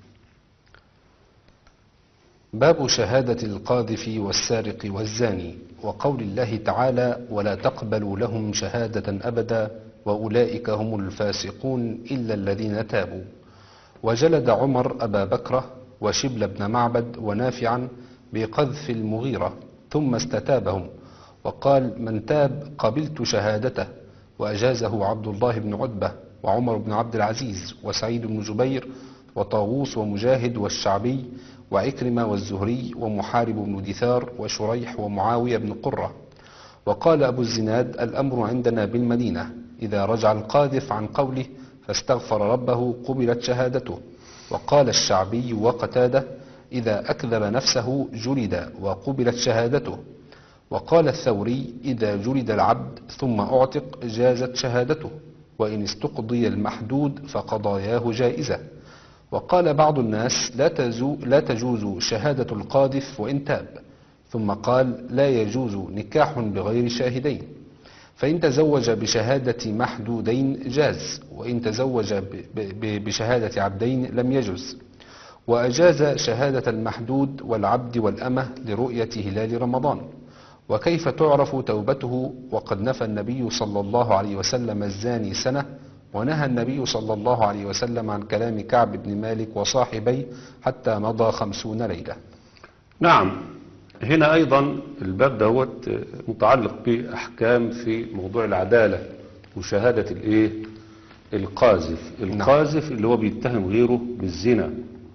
باب شهادة القاذف والسارق والزاني، وقول الله تعالى ولا تقبلوا لهم شهادة أبدا وأولئك هم الفاسقون إلا الذين تابوا. وجلد عمر أبا بكر وشبل بن معبد ونافعا بقذف المغيرة ثم استتابهم، وقال من تاب قبلت شهادته. وأجازه عبد الله بن عتبة وعمر بن عبد العزيز وسعيد بن جبير وطاووس ومجاهد والشعبي وعكرمة والزهري ومحارب بن دثار وشريح ومعاوية بن قرة. وقال أبو الزناد الأمر عندنا بالمدينة إذا رجع القاذف عن قوله فاستغفر ربه قبلت شهادته. وقال الشعبي وقتاده إذا أكذب نفسه جلد وقبلت شهادته. وقال الثوري إذا جلد العبد ثم أعتق جازت شهادته، وإن استقضي المحدود فقضاياه جائزة. وقال بعض الناس لا, تزو لا تجوز شهادة القاذف وإن تاب، ثم قال لا يجوز نكاح بغير شاهدين، فإن تزوج بشهادة محدودين جاز، وإن تزوج بشهادة عبدين لم يجز. وأجاز شهادة المحدود والعبد والأمة لرؤية هلال رمضان. وكيف تعرف توبته وقد نفى النبي صلى الله عليه وسلم الزاني سنة، ونهى النبي صلى الله عليه وسلم عن كلام كعب بن مالك وصاحبيه حتى مضى خمسون ليلة. نعم. هنا أيضا الباب دوت متعلق بأحكام في موضوع العدالة وشهادة الإيه القاذف. القاذف اللي هو بيتهم غيره بالزنا،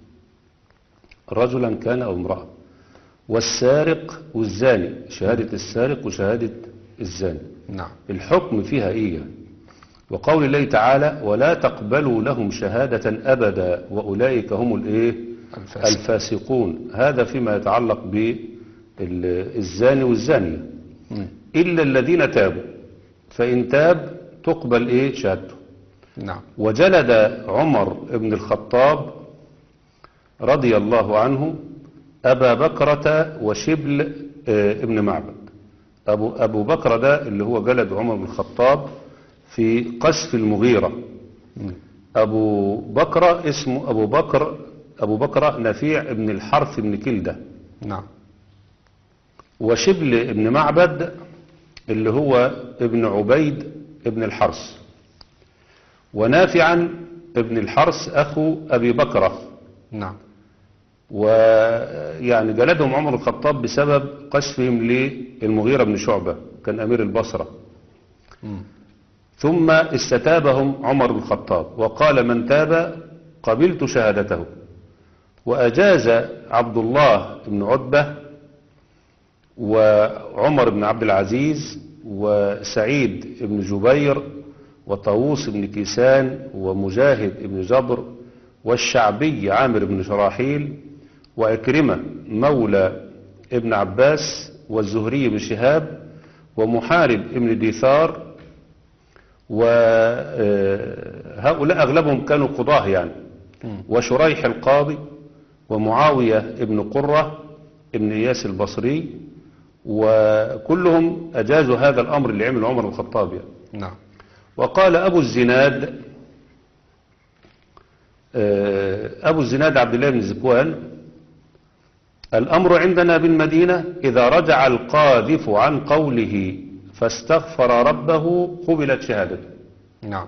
رجلا كان أو امرأة. والسارق والزاني، شهادة السارق وشهادة الزاني. نعم. الحكم فيها إيه؟ وقول الله تعالى ولا تقبلوا لهم شهادة أبدا وأولئك هم الإيه الفاسق. الفاسقون. هذا فيما يتعلق بالزاني والزانية. م. إلا الذين تابوا، فإن تاب تقبل إيه شهادته. نعم. وجلد عمر بن الخطاب رضي الله عنه أبا بكرة وشبل ابن معبد. أبو, أبو بكر ده اللي هو جلد عمر بن الخطاب في قذف المغيرة. م. أبو بكر اسمه أبو بكر أبو بكر نفيع ابن الحرث بن كلدة. نعم. وشبل ابن معبد اللي هو ابن عبيد ابن الحرث. ونافعا ابن الحرث أخو أبي بكرة. نعم. ويعني جلدهم عمر الخطاب بسبب قذفهم للمغيرة بن شعبة، كان أمير البصرة. م. ثم استتابهم عمر بن الخطاب وقال من تاب قبلت شهادته. وأجاز عبد الله بن عتبة وعمر بن عبد العزيز وسعيد بن جبير وطاووس بن كيسان ومجاهد بن جبر والشعبي عامر بن شراحيل وعكرمة مولى ابن عباس والزهري بن شهاب ومحارب ابن ديثار. وهؤلاء أغلبهم كانوا قضاه يعني. وشريح القاضي ومعاوية ابن قرة ابن إياس البصري، وكلهم أجازوا هذا الأمر اللي عمل عمر الخطاب يعني. نعم. وقال أبو الزناد أبو الزناد عبد الله بن زكوان الأمر عندنا بالمدينة إذا رجع القاذف عن قوله فاستغفر ربه قبلت شهادته. نعم.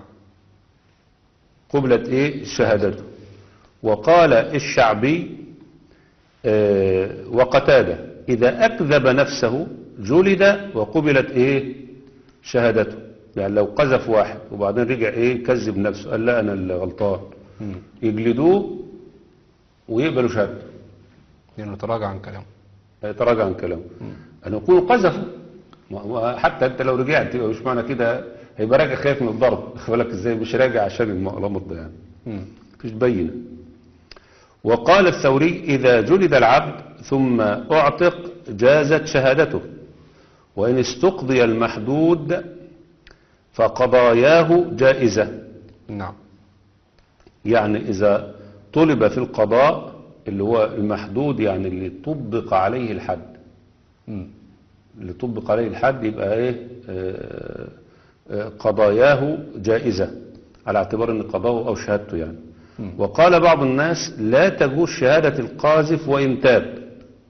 قبلت ايه شهادته. وقال الشعبي آه وقتاده إذا أكذب نفسه جلد وقبلت ايه شهادته. يعني لو قذف واحد وبعدين رجع ايه كذب نفسه قال لا انا اللي غلطان، مم. يجلدوه ويقبلوا شهادته، لأنه تراجع عن كلامه. يتراجع عن كلامه. أن يكونوا قذفوا. ما هو حتى انت لو رجعت يبقى مش معنى كده هيبقى راجع خايف من الضرب، خد بالك ازاي، مش راجع عشان الامر ده يعني. مم. مفيش بينه. وقال الثوري إذا جلد العبد ثم أعتق جازت شهادته، وإن استقضي المحدود فقضاياه جائزة. نعم. يعني إذا طلب في القضاء اللي هو المحدود يعني اللي طبق عليه الحد، مم. اللي طبق عليه الحد يبقى ايه آه، آه، قضاياه جائزة على اعتبار ان قضاءه او شهادته يعني. مم. وقال بعض الناس لا تجوز شهادة القاذف وإن تاب،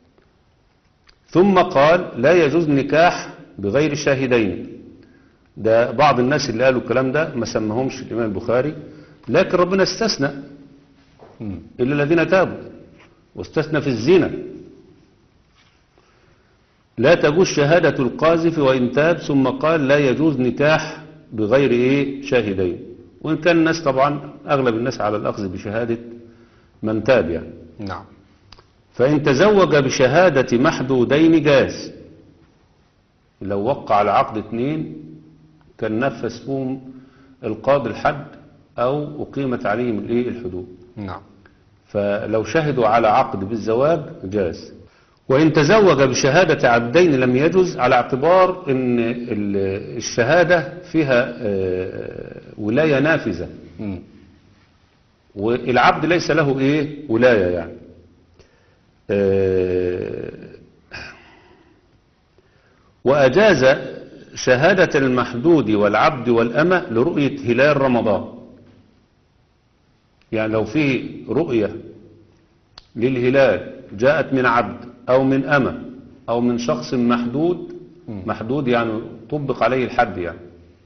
ثم قال لا يجوز نكاح بغير شاهدين. ده بعض الناس اللي قالوا الكلام ده ما سمهمش الإمام البخاري، لكن ربنا استثنى مم. إلا الذين تابوا، واستثنى في الزنا. لا تجوز شهادة القاذف وإن تاب، ثم قال لا يجوز نكاح بغير إيه شاهدين. وإن كان الناس طبعا أغلب الناس على الأخذ بشهادة من تاب يعني. نعم. فإن تزوج بشهادة محدودين جاز. لو وقع على عقد اثنين كان نفذ فيهم القاضي الحد أو أقيمت عليهم الإيه الحدود. نعم. فلو شهدوا على عقد بالزواج جاز. وإن تزوج بشهادة عبدين لم يجوز، على اعتبار ان ال- الشهادة فيها آه، ولاية نافذة، مم. والعبد ليس له ايه ولاية يعني. آه، وأجاز شهادة المحدود والعبد والأمة لرؤية هلال رمضان. يعني لو في رؤية للهلال جاءت من عبد أو من أمة أو من شخص محدود، مم. محدود يعني طبق عليه الحد يعني،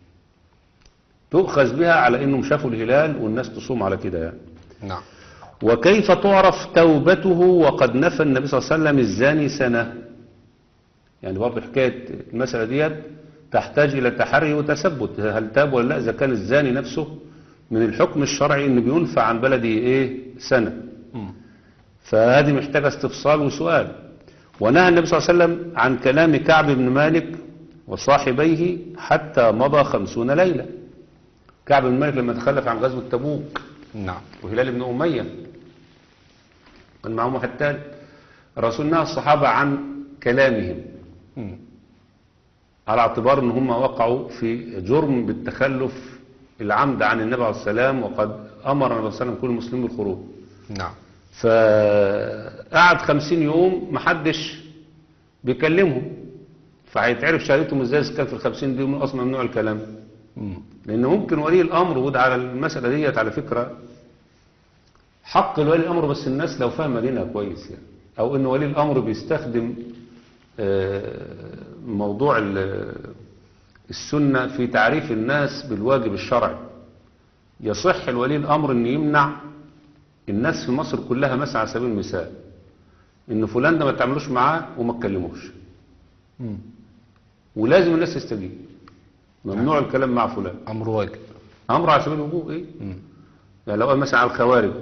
تؤخذ بها على أنهم شافوا الهلال والناس تصوم على كده يعني. نعم. وكيف تعرف توبته وقد نفى النبي صلى الله عليه وسلم الزاني سنة؟ يعني برضه حكاية المسألة ديت تحتاج إلى تحري وتثبت، هل تاب ولا لا، إذا كان الزاني نفسه من الحكم الشرعي إنه بينفى عن بلده إيه سنة. مم. فهذه محتاجة استفصال وسؤال. ونهى النبي صلى الله عليه وسلم عن كلام كعب بن مالك وصاحبيه حتى مضى خمسون ليلة. كعب بن مالك لما تخلف عن غزوة تبوك، نعم. وهلال بن أمية كان معهم واحد تاني، الرسول نهى الصحابة عن كلامهم مم. على اعتبار ان هم وقعوا في جرم بالتخلف العمد عن النبي عليه السلام، وقد امر النبي صلى الله عليه وسلم كل مسلم بالخروج. نعم. فقعد خمسين يوم محدش بيكلمهم، فهيتعرف شهادتهم ازاي اذا كان في الخمسين دي اصلا ممنوع الكلام. مم. لان ممكن ولي الامر، وده على المسألة ديت على فكرة حق الولي الامر، بس الناس لو فاهمه دينها كويس يعني، او ان ولي الامر بيستخدم آه، موضوع ال- السنة في تعريف الناس بالواجب الشرعي. يصح الولي الامر ان يمنع الناس في مصر كلها مثلا على سبيل المثال ان فلان ده ما تعملوش معاه وما تكلموش، مم. ولازم الناس تستجيب، ممنوع الكلام مع فلان، أمر واجب. امر على سبيل الوجوب. ايه مم. يعني لو قال مثلا على الخوارج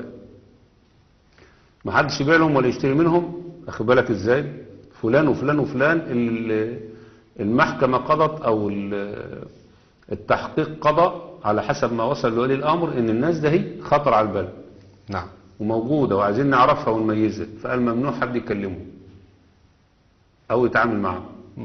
ما حدش يبيع لهم ولا يشتري منهم، اخد بالك ازاي، فلان وفلان وفلان ال- المحكمة قضت او ال- التحقيق قضى على حسب ما وصل لولي الامر ان الناس ده هي خطر على البلد نعم. وموجودة وعايزين نعرفها ونميزها، فقال ممنوع حد يكلمه او يتعامل معه، مم.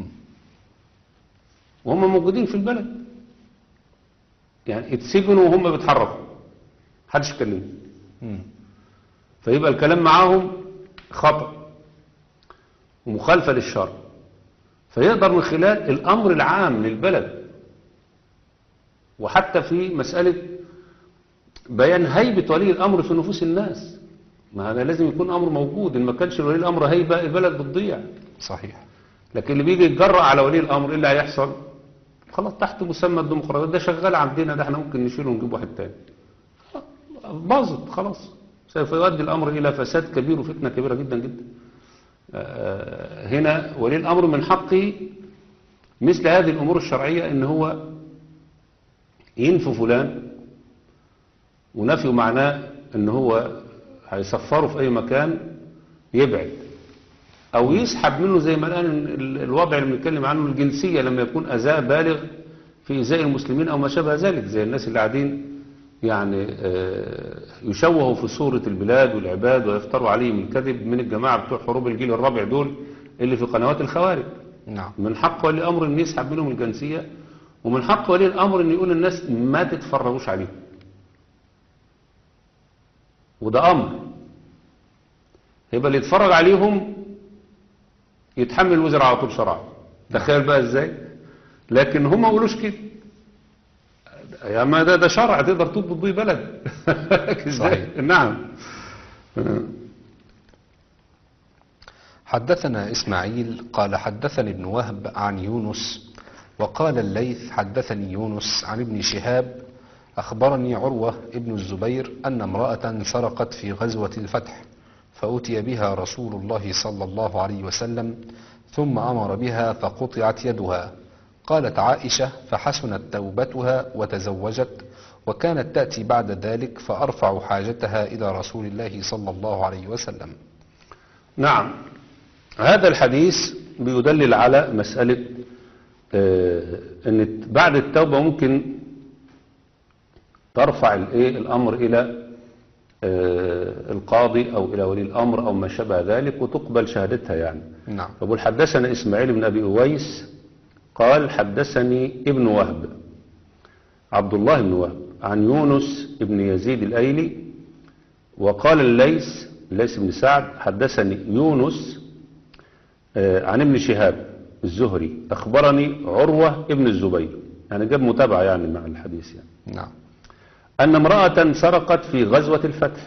وهم موجودين في البلد يعني اتسجنوا وهم بيتحركوا محدش يكلمهم، مم. فيبقى الكلام معاهم خطأ ومخالفة للشرع. فيقدر من خلال الأمر العام للبلد، وحتى في مسألة بيان هيبة ولي الأمر في نفوس الناس، ما هذا لازم يكون أمر موجود، إن ما كانش ولي الأمر هيبة البلد بتضيع. صحيح. لكن اللي بيجي يتجرأ على ولي الأمر إيه اللي هيحصل؟ خلاص تحت مسمى الديمقراطية، ده شغال عندنا، ده احنا ممكن نشيله ونجيب واحد تاني. باظت خلاص، سوف يؤدي الأمر إلى فساد كبير وفتنة كبيرة جدا جدا. آه، هنا ولي الأمر من حقه مثل هذه الأمور الشرعية إن هو ينفي فلان، ونفيه معناه إن هو هيسفره في أي مكان يبعد، أو يسحب منه زي ما الآن ال- الوضع اللي بنتكلم عنه الجنسية، لما يكون أذى بالغ في إيذاء المسلمين أو ما شابه ذلك، زي الناس اللي قاعدين يعني آه، يشوهوا في صورة البلاد والعباد ويفتروا عليهم الكذب من الجماعة بتوع حروب الجيل الرابع دول اللي في قنوات الخوارج. نعم. من حق ولي الأمر أن يسحب منهم الجنسية، ومن حق ولي الأمر أن يقول للناس ما تتفرجوش عليهم، وده أمر يبقى اللي يتفرج عليهم يتحمل الوزر على طول شرعا. تخيل بقى ازاي، لكن هم ما يقولوش كده، يا ما ده ده شرع تقدر تضبط بيه بلد. صحيح. نعم. حدثنا إسماعيل قال حدثني ابن وهب عن يونس، وقال الليث حدثني يونس عن ابن شهاب أخبرني عروة ابن الزبير أن امرأة سرقت في غزوة الفتح، فأتي بها رسول الله صلى الله عليه وسلم ثم أمر بها فقطعت يدها. قالت عائشة فحسنت توبتها وتزوجت، وكانت تأتي بعد ذلك فأرفع حاجتها إلى رسول الله صلى الله عليه وسلم. نعم، هذا الحديث بيدلل على مسألة آه، أن بعد التوبة ممكن ترفع الإيه الأمر إلى آه، القاضي أو إلى ولي الأمر أو ما شابه ذلك، وتقبل شهادتها يعني. نعم. فبقول حدثنا إسماعيل بن أبي أويس قال حدثني ابن وهب عبد الله بن وهب عن يونس بن يزيد الأيلي، وقال الليث الليث بن سعد حدثني يونس آه، عن ابن شهاب الزهري أخبرني عروة ابن الزبير، يعني جاب متابعة يعني مع الحديث يعني. نعم. أن امرأة سرقت في غزوة الفتح،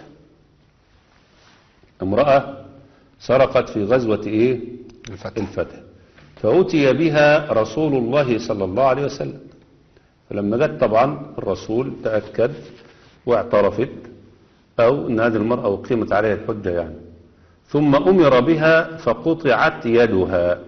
امرأة سرقت في غزوة إيه؟ الفتح. الفتح، فأتي بها رسول الله صلى الله عليه وسلم، فلما جت طبعا الرسول تأكد واعترفت أو أن هذه المرأة أقيمت عليها الحجة يعني، ثم أمر بها فقطعت يدها،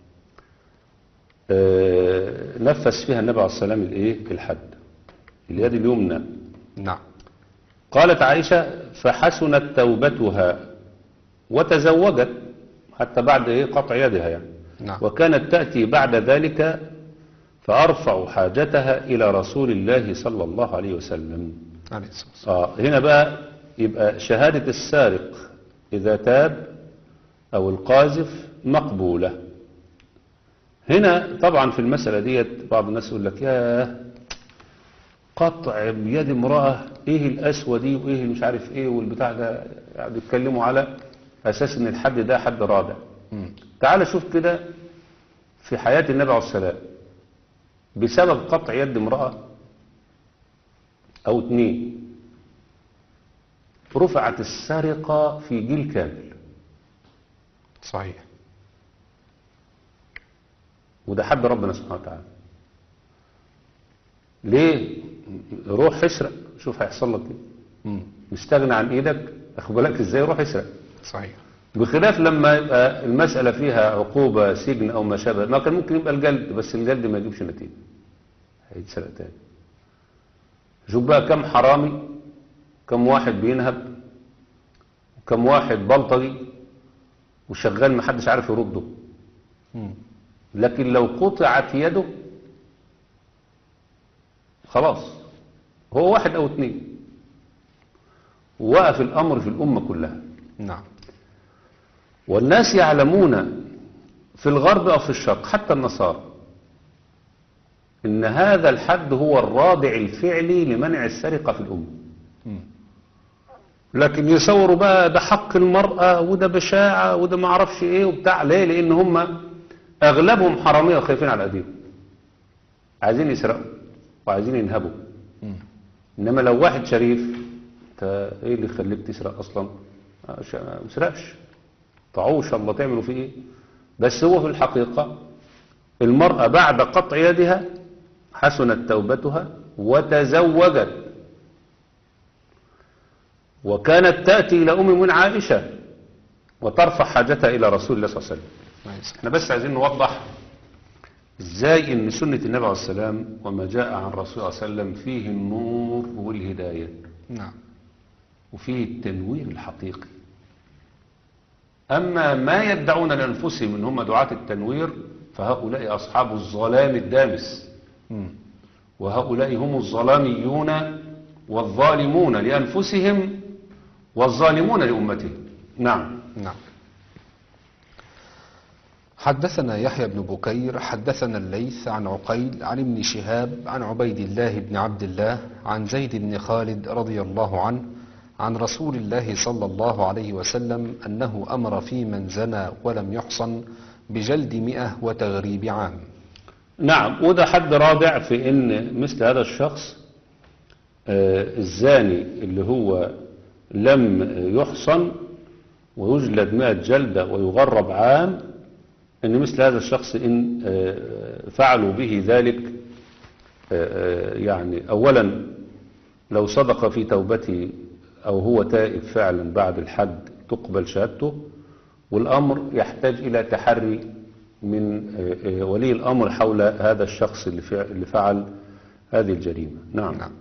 آه، نفس فيها النبي عليه الصلاة والسلام الإيه؟ الحد، اليد اليمنى. نعم. قالت عائشة فحسنت توبتها وتزوجت حتى بعد إيه؟ قطع يدها يعني. نعم. وكانت تأتي بعد ذلك فأرفع حاجتها إلى رسول الله صلى الله عليه وسلم. عليه الصلاة والسلام. آه هنا بقى يبقى شهادة السارق إذا تاب أو القاذف مقبولة. هنا طبعا في المسألة ديت بعض الناس يقول لك يا قطع بيد امرأة ايه الأسوة دي وايه اللي مش عارف ايه والبتاع ده، يعني بيتكلموا على أساس ان الحد ده حد رادع. مم. تعال شوف كده في حياة النبي عليه السلام بسبب قطع يد امرأة أو اتنين رفعت السرقة في جيل كامل. صحيح. وده حد ربنا سبحانه وتعالى. ليه؟ روح اسرق شوف هيحصل لك ايه. مم. مستغنى عن ايدك، اخد بالك ازاي، روح اسرق. صحيح. بخلاف لما يبقى المسألة فيها عقوبة سجن او ما شابه، ما كان ممكن يبقى الجلد، بس الجلد ما يجيبش نتيجة، هيتسرق تاني. شوف بقى كم حرامي، كم واحد بينهب، وكم واحد بلطجي وشغال محدش عارف يرده. مم. لكن لو قطعت يده خلاص هو واحد او اتنين، ووقف الامر في الامة كلها. نعم. والناس يعلمون في الغرب او في الشرق حتى النصارى ان هذا الحد هو الرادع الفعلي لمنع السرقة في الامة. مم. لكن يصوروا بقى ده حق المرأة وده بشاعة وده ما اعرفش ايه وبتاع. ليه؟ لان هم اغلبهم حرامية وخايفين على ايديهم، عايزين يسرقوا وعايزين ينهبوا. مم. انما لو واحد شريف، انت ايه اللي يخليك تسرق اصلا؟ ما تسرقش، طعوش الله تعملوا فيه ايه. بس هو في الحقيقة المرأة بعد قطع يدها حسنت توبتها وتزوجت، وكانت تأتي إلى أم من عائشة وترفع حاجتها إلى رسول الله صلى الله عليه وسلم. احنا بس عايزين نوضح ازاي ان سنة النبي عليه السلام وما جاء عن الرسول صلى الله عليه وسلم فيه النور والهداية. نعم. وفيه التنوير الحقيقي. أما ما يدعون لأنفسهم ان هم دعاة التنوير فهؤلاء أصحاب الظلام الدامس، وهؤلاء هم الظلاميون والظالمون لأنفسهم والظالمون لأمتهم. نعم. نعم. حدثنا يحيى بن بكير حدثنا الليث عن عقيل عن ابن شهاب عن عبيد الله بن عبد الله عن زيد بن خالد رضي الله عنه عن رسول الله صلى الله عليه وسلم أنه أمر في من زنى ولم يحصن بجلد مئة وتغريب عام. نعم. وده حد رابع في ان مثل هذا الشخص آه الزاني اللي هو لم يحصن ويجلد مئة جلدة ويغرب عام، ان مثل هذا الشخص ان آه فعلوا به ذلك آه يعني اولا لو صدق في توبته او هو تائب فعلا بعد الحد تقبل شهادته، والامر يحتاج الى تحري من ولي الأمر حول هذا الشخص اللي فعل هذه الجريمة. نعم. نعم.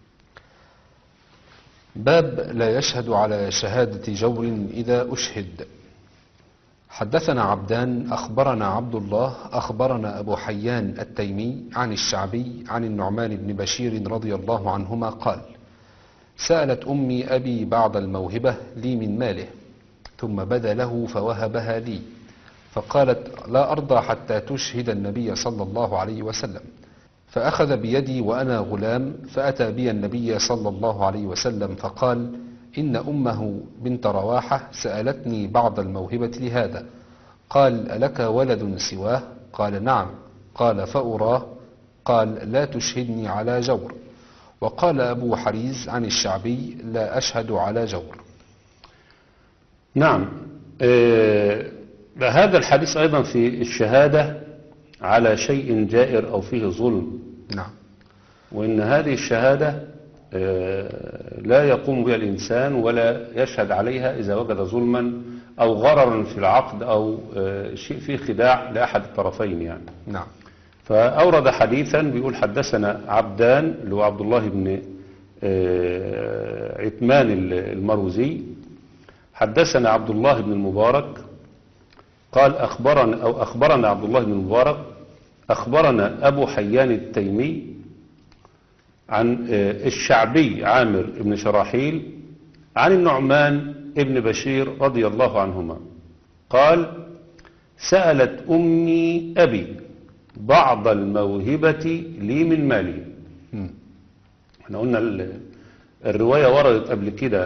باب لا يشهد على شهادة جور إذا أشهد. حدثنا عبدان أخبرنا عبد الله أخبرنا أبو حيان التيمي عن الشعبي عن النعمان بن بشير رضي الله عنهما قال: سألت أمي أبي بعض الموهبة لي من ماله، ثم بدا له فوهبها لي، فقالت: لا أرضى حتى تشهد النبي صلى الله عليه وسلم. فأخذ بيدي وأنا غلام فأتى بي النبي صلى الله عليه وسلم فقال: إن أمه بنت رواحة سألتني بعض الموهبة لهذا. قال: ألك ولد سواه؟ قال: نعم. قال: فأراه؟ قال: لا تشهدني على جور. وقال أبو حريز عن الشعبي: لا أشهد على جور. نعم. آه هذا الحديث أيضا في الشهادة على شيء جائر أو فيه ظلم. نعم. وإن هذه الشهادة لا يقوم بها الإنسان ولا يشهد عليها إذا وجد ظلما أو غررا في العقد أو شيء فيه خداع لأحد الطرفين يعني. نعم. فأورد حديثا بيقول: حدثنا عبدان اللي هو عبد الله بن عثمان المروزي، حدثنا عبد الله بن المبارك قال أخبرنا أو أخبرنا عبد الله بن المبارك أخبرنا أبو حيان التيمي عن الشعبي عامر بن شراحيل عن النعمان بن بشير رضي الله عنهما قال: سألت أمي أبي بعض الموهبة لي من مالي. احنا قلنا الرواية وردت قبل كده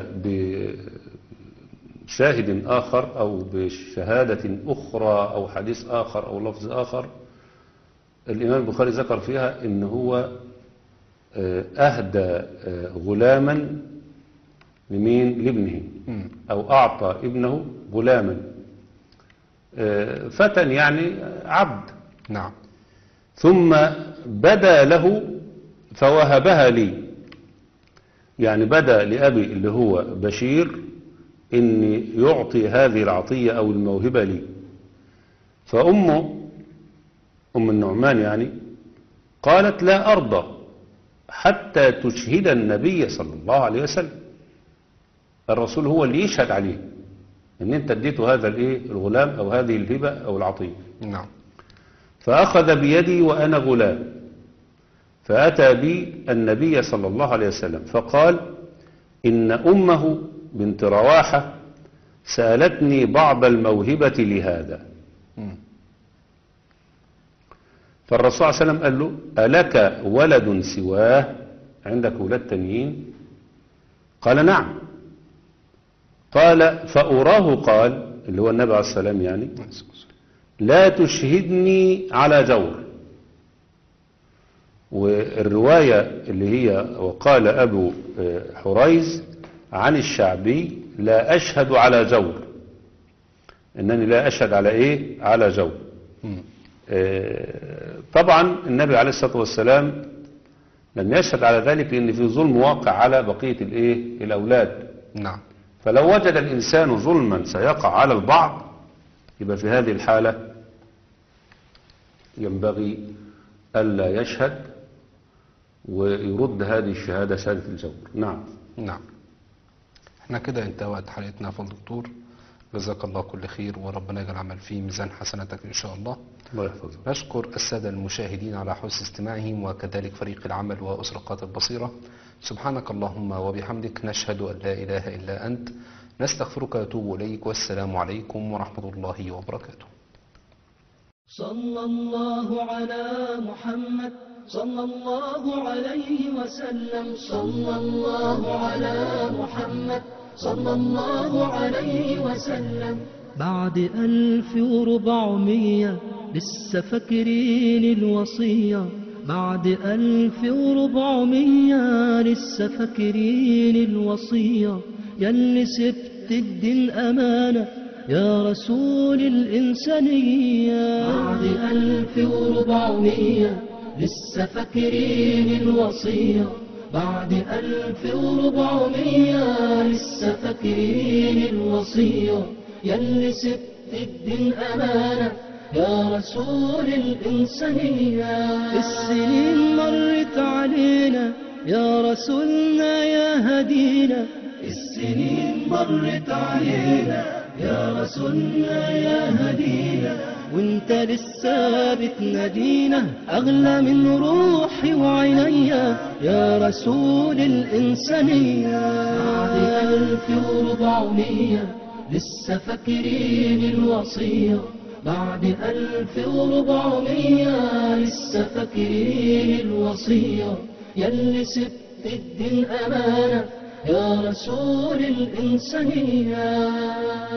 بشاهد آخر أو بشهادة أخرى أو حديث آخر أو لفظ آخر. الإمام البخاري ذكر فيها إن هو أهدى غلاما لمين؟ لابنه، أو أعطى ابنه غلاما، فتى يعني عبد. نعم. ثم بدا له فوهبها لي، يعني بدا لأبي اللي هو بشير إن يعطي هذه العطية أو الموهبة لي. فأمه أم النعمان يعني قالت: لا أرضى حتى تشهد النبي صلى الله عليه وسلم. الرسول هو اللي يشهد عليه ان انت اديته هذا الايه الغلام او هذه الهبة او العطية. نعم. فأخذ بيدي وأنا غلام فأتى بي النبي صلى الله عليه وسلم فقال: إن أمه بنت رواحة سألتني بعض الموهبة لهذا. فالرسول صلى الله عليه وسلم قال له: ألك ولد سواه؟ عندك ولاد تانيين؟ قال: نعم. قال: فأراه قال اللي هو النبي عليه السلام يعني: لا تشهدني على جور. والرواية اللي هي وقال أبو حريز عن الشعبي: لا أشهد على جور، إنني لا أشهد على إيه؟ على جور. طبعا النبي عليه الصلاة والسلام لم يشهد على ذلك لأن في ظلم واقع على بقية الإيه الأولاد. نعم. فلو وجد الإنسان ظلما سيقع على البعض يبقى في هذه الحالة ينبغي ألا يشهد ويرد هذه الشهادة شهادة الجور. نعم. نعم. احنا كده انتهى وقت حلقتنا فضل الدكتور، جزاك الله كل خير وربنا يجعل العمل في ميزان حسناتك إن شاء الله. الله يحفظك. نشكر السادة المشاهدين على حسن استماعهم وكذلك فريق العمل وأسرقات البصيرة. سبحانك اللهم وبحمدك نشهد أن لا إله إلا أنت نستغفرك ونتوب إليك والسلام عليكم ورحمة الله وبركاته. صلى الله على محمد صلى الله عليه وسلم. صلى الله على محمد صلى الله عليه وسلم. بعد ألف وربعمية لسه فاكرين الوصية. بعد ألف وربعمية لسه فاكرين الوصية. ياللي سبت الدين أمانة يا رسول الإنسانية. بعد ألف وربعمية لسه فاكرين الوصية. بعد ألف وربعمية لسه فاكرين الوصية. ياللي سبت الدين أمانة يا رسول الإنسانية. السنين مرت علينا يا رسولنا يا هدينا. السنين مرت علينا يا رسولنا يا هدينا. وانت لسه بتنادينا أغلى من روحي وعينيا يا رسول الإنسانية. بعد ألف وربعمية لسه فاكرين الوصية. بعد ألف وربعمية لسه فاكرين الوصية. ياللي سبت الدين أمانة يا رسول الإنسانية.